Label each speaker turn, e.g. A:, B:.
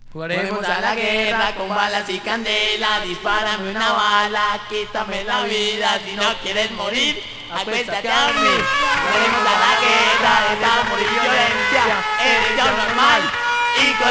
A: Jugaremos a la guerra con balas y candela. Dispárame una bala, quítame la vida. Si no quieres morir, acuéstate a dormir. Jugaremos a la guerra, esa morir violencia. Eres yo normal y con